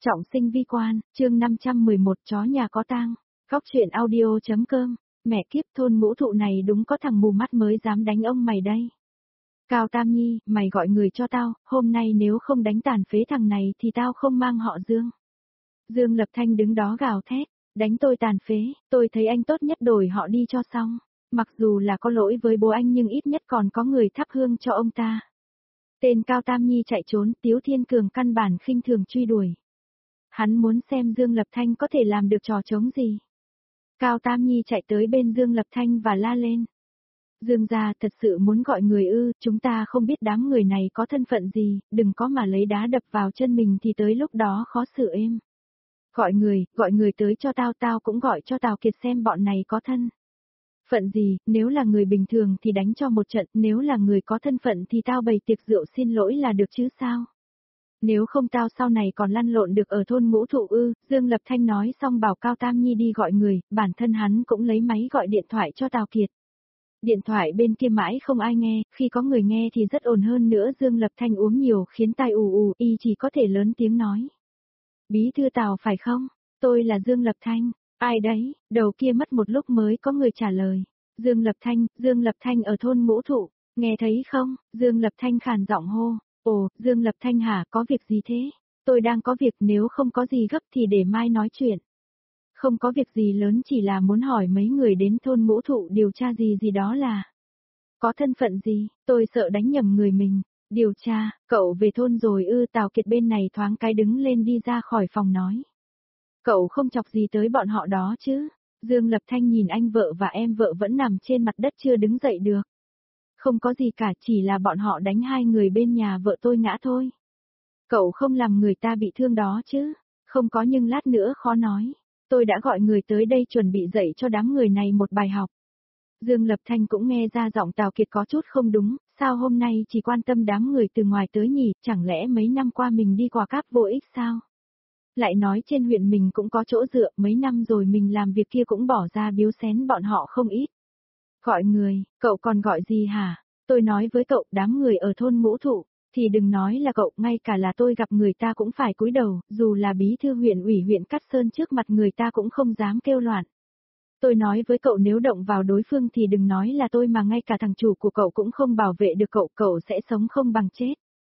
Trọng sinh vi quan, chương 511 chó nhà có tang. Góc truyện audio.com. Mẹ kiếp, thôn ngũ thụ này đúng có thằng mù mắt mới dám đánh ông mày đây. Cao Tam Nhi, mày gọi người cho tao, hôm nay nếu không đánh tàn phế thằng này thì tao không mang họ Dương. Dương Lập Thanh đứng đó gào thét, đánh tôi tàn phế, tôi thấy anh tốt nhất đổi họ đi cho xong. Mặc dù là có lỗi với bố anh nhưng ít nhất còn có người thắp hương cho ông ta. Tên Cao Tam Nhi chạy trốn, Tiếu Thiên Cường căn bản khinh thường truy đuổi. Hắn muốn xem Dương Lập Thanh có thể làm được trò trống gì. Cao Tam Nhi chạy tới bên Dương Lập Thanh và la lên. Dương gia thật sự muốn gọi người ư, chúng ta không biết đám người này có thân phận gì, đừng có mà lấy đá đập vào chân mình thì tới lúc đó khó xử êm. Gọi người tới cho tao cũng gọi cho Tào Kiệt xem bọn này có thân phận gì, nếu là người bình thường thì đánh cho một trận, nếu là người có thân phận thì tao bày tiệc rượu xin lỗi là được chứ sao. Nếu không tao sau này còn lăn lộn được ở thôn ngũ thụ ư, Dương Lập Thanh nói xong bảo Cao Tam Nhi đi gọi người, bản thân hắn cũng lấy máy gọi điện thoại cho Tào Kiệt. Điện thoại bên kia mãi không ai nghe, khi có người nghe thì rất ồn hơn nữa. Dương Lập Thanh uống nhiều khiến tai ù, y chỉ có thể lớn tiếng nói. Bí thư Tào phải không? Tôi là Dương Lập Thanh. Ai đấy? Đầu kia mất một lúc mới có người trả lời. Dương Lập Thanh ở thôn ngũ thụ, nghe thấy không? Dương Lập Thanh khàn giọng hô. Ồ, Dương Lập Thanh hả, có việc gì thế? Tôi đang có việc, nếu không có gì gấp thì để mai nói chuyện. Không có việc gì lớn, chỉ là muốn hỏi mấy người đến thôn ngũ thụ điều tra gì đó là. Có thân phận gì, tôi sợ đánh nhầm người mình. Điều tra, cậu về thôn rồi ư? Tào Kiệt bên này thoáng cái đứng lên đi ra khỏi phòng nói. Cậu không chọc gì tới bọn họ đó chứ? Dương Lập Thanh nhìn anh vợ và em vợ vẫn nằm trên mặt đất chưa đứng dậy được. Không có gì cả, chỉ là bọn họ đánh hai người bên nhà vợ tôi ngã thôi. Cậu không làm người ta bị thương đó chứ? Không có, nhưng lát nữa khó nói. Tôi đã gọi người tới đây chuẩn bị dạy cho đám người này một bài học. Dương Lập Thanh cũng nghe ra giọng Tào Kiệt có chút không đúng, sao hôm nay chỉ quan tâm đám người từ ngoài tới nhỉ, chẳng lẽ mấy năm qua mình đi qua cáp vô ích sao? Lại nói trên huyện mình cũng có chỗ dựa, mấy năm rồi mình làm việc kia cũng bỏ ra biếu xén bọn họ không ít. Gọi người, cậu còn gọi gì hả? Tôi nói với cậu, đám người ở thôn ngũ thụ, thì đừng nói là cậu, ngay cả là tôi gặp người ta cũng phải cúi đầu, dù là bí thư huyện ủy huyện Cát Sơn trước mặt người ta cũng không dám kêu loạn. Tôi nói với cậu, nếu động vào đối phương thì đừng nói là tôi mà ngay cả thằng chủ của cậu cũng không bảo vệ được cậu, cậu sẽ sống không bằng chết.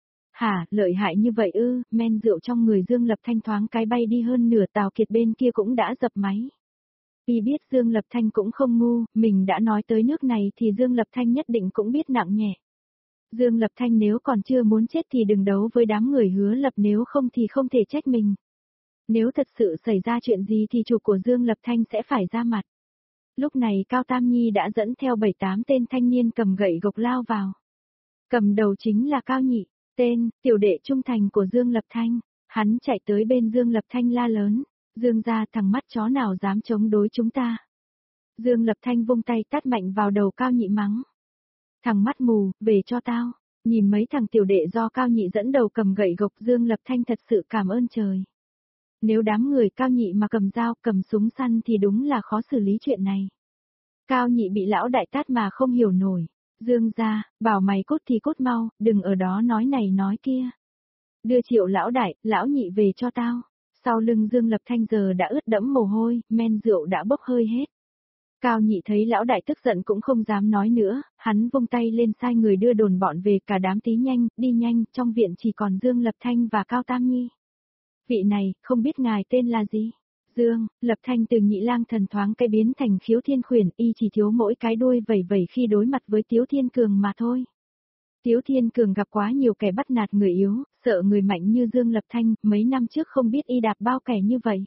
Hả, lợi hại như vậy ư? Men rượu trong người Dương Lập Thanh thoáng cái bay đi hơn nửa. Tào Kiệt bên kia cũng đã dập máy. Vì biết Dương Lập Thanh cũng không ngu, mình đã nói tới nước này thì Dương Lập Thanh nhất định cũng biết nặng nhẹ. Dương Lập Thanh nếu còn chưa muốn chết thì đừng đấu với đám người Hứa Lập, nếu không thì không thể trách mình. Nếu thật sự xảy ra chuyện gì thì chủ của Dương Lập Thanh sẽ phải ra mặt. Lúc này Cao Tam Nhi đã dẫn theo 7-8 tên thanh niên cầm gậy gộc lao vào. Cầm đầu chính là Cao Nhị, tên, tiểu đệ trung thành của Dương Lập Thanh. Hắn chạy tới bên Dương Lập Thanh la lớn. Dương gia, thằng mắt chó nào dám chống đối chúng ta. Dương Lập Thanh vung tay tát mạnh vào đầu Cao Nhị mắng. Thằng mắt mù, về cho tao. Nhìn mấy thằng tiểu đệ do Cao Nhị dẫn đầu cầm gậy gộc, Dương Lập Thanh thật sự cảm ơn trời. Nếu đám người Cao Nhị mà cầm dao, cầm súng săn thì đúng là khó xử lý chuyện này. Cao Nhị bị lão đại tát mà không hiểu nổi. Dương gia, bảo mày cút thì cút mau, đừng ở đó nói này nói kia. Đưa Triệu lão đại, lão Nhị về cho tao. Sau lưng Dương Lập Thanh giờ đã ướt đẫm mồ hôi, men rượu đã bốc hơi hết. Cao Nhị thấy lão đại tức giận cũng không dám nói nữa, hắn vung tay lên sai người đưa đồn bọn về, cả đám đi nhanh, trong viện chỉ còn Dương Lập Thanh và Cao Tam Nhi. Vị này, không biết ngài tên là gì? Dương Lập Thanh từ nhị lang thần thoáng cái biến thành Khiếu Thiên Khuyển, y chỉ thiếu mỗi cái đuôi vẩy vẩy khi đối mặt với Tiếu Thiên Cường mà thôi. Tiếu Thiên Cường gặp quá nhiều kẻ bắt nạt người yếu, sợ người mạnh như Dương Lập Thanh, mấy năm trước không biết y đạp bao kẻ như vậy.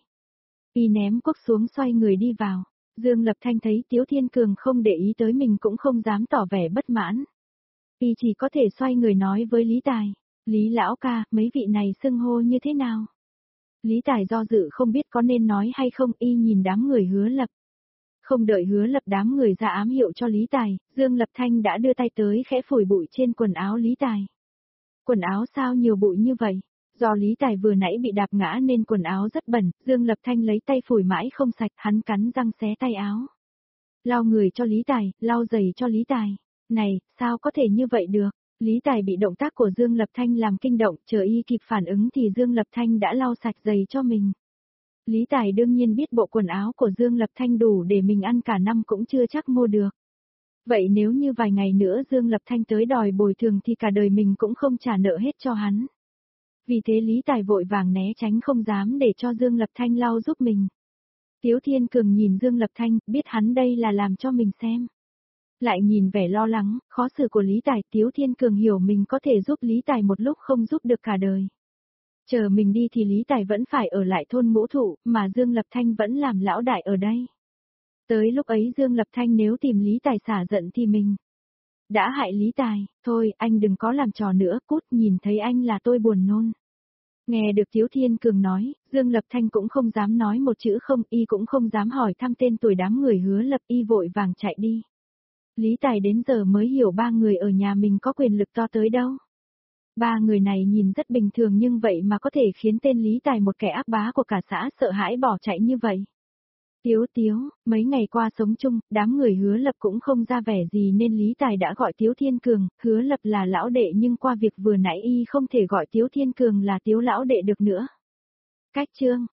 Y ném cuốc xuống xoay người đi vào. Dương Lập Thanh thấy Tiếu Thiên Cường không để ý tới mình cũng không dám tỏ vẻ bất mãn. Y chỉ có thể xoay người nói với Lý Tài. Lý lão ca, mấy vị này xưng hô như thế nào? Lý Tài do dự không biết có nên nói hay không, y nhìn đám người Hứa Lập. Không đợi Hứa Lập đám người ra ám hiệu cho Lý Tài, Dương Lập Thanh đã đưa tay tới khẽ phủi bụi trên quần áo Lý Tài. Quần áo sao nhiều bụi như vậy? Do Lý Tài vừa nãy bị đạp ngã nên quần áo rất bẩn, Dương Lập Thanh lấy tay phủi mãi không sạch, hắn cắn răng xé tay áo. Lau người cho Lý Tài, lau giày cho Lý Tài. Này, sao có thể như vậy được? Lý Tài bị động tác của Dương Lập Thanh làm kinh động, chờ y kịp phản ứng thì Dương Lập Thanh đã lau sạch giày cho mình. Lý Tài đương nhiên biết bộ quần áo của Dương Lập Thanh đủ để mình ăn cả năm cũng chưa chắc mua được. Vậy nếu như vài ngày nữa Dương Lập Thanh tới đòi bồi thường thì cả đời mình cũng không trả nợ hết cho hắn. Vì thế Lý Tài vội vàng né tránh không dám để cho Dương Lập Thanh lau giúp mình. Tiếu Thiên Cường nhìn Dương Lập Thanh, biết hắn đây là làm cho mình xem. Lại nhìn vẻ lo lắng, khó xử của Lý Tài, Tiếu Thiên Cường hiểu mình có thể giúp Lý Tài một lúc không giúp được cả đời. Chờ mình đi thì Lý Tài vẫn phải ở lại thôn Ngũ Thụ, mà Dương Lập Thanh vẫn làm lão đại ở đây. Tới lúc ấy Dương Lập Thanh nếu tìm Lý Tài xả giận thì mình đã hại Lý Tài, thôi anh đừng có làm trò nữa, cút, nhìn thấy anh là tôi buồn nôn. Nghe được Tiếu Thiên Cường nói, Dương Lập Thanh cũng không dám nói một chữ không, y cũng không dám hỏi thăm tên tuổi đám người Hứa Lập, y vội vàng chạy đi. Lý Tài đến giờ mới hiểu ba người ở nhà mình có quyền lực to tới đâu. Ba người này nhìn rất bình thường nhưng vậy mà có thể khiến tên Lý Tài một kẻ ác bá của cả xã sợ hãi bỏ chạy như vậy. Tiếu, mấy ngày qua sống chung, đám người Hứa Lập cũng không ra vẻ gì nên Lý Tài đã gọi Tiếu Thiên Cường, Hứa Lập là lão đệ nhưng qua việc vừa nãy y không thể gọi Tiếu Thiên Cường là Tiếu lão đệ được nữa. Cách chương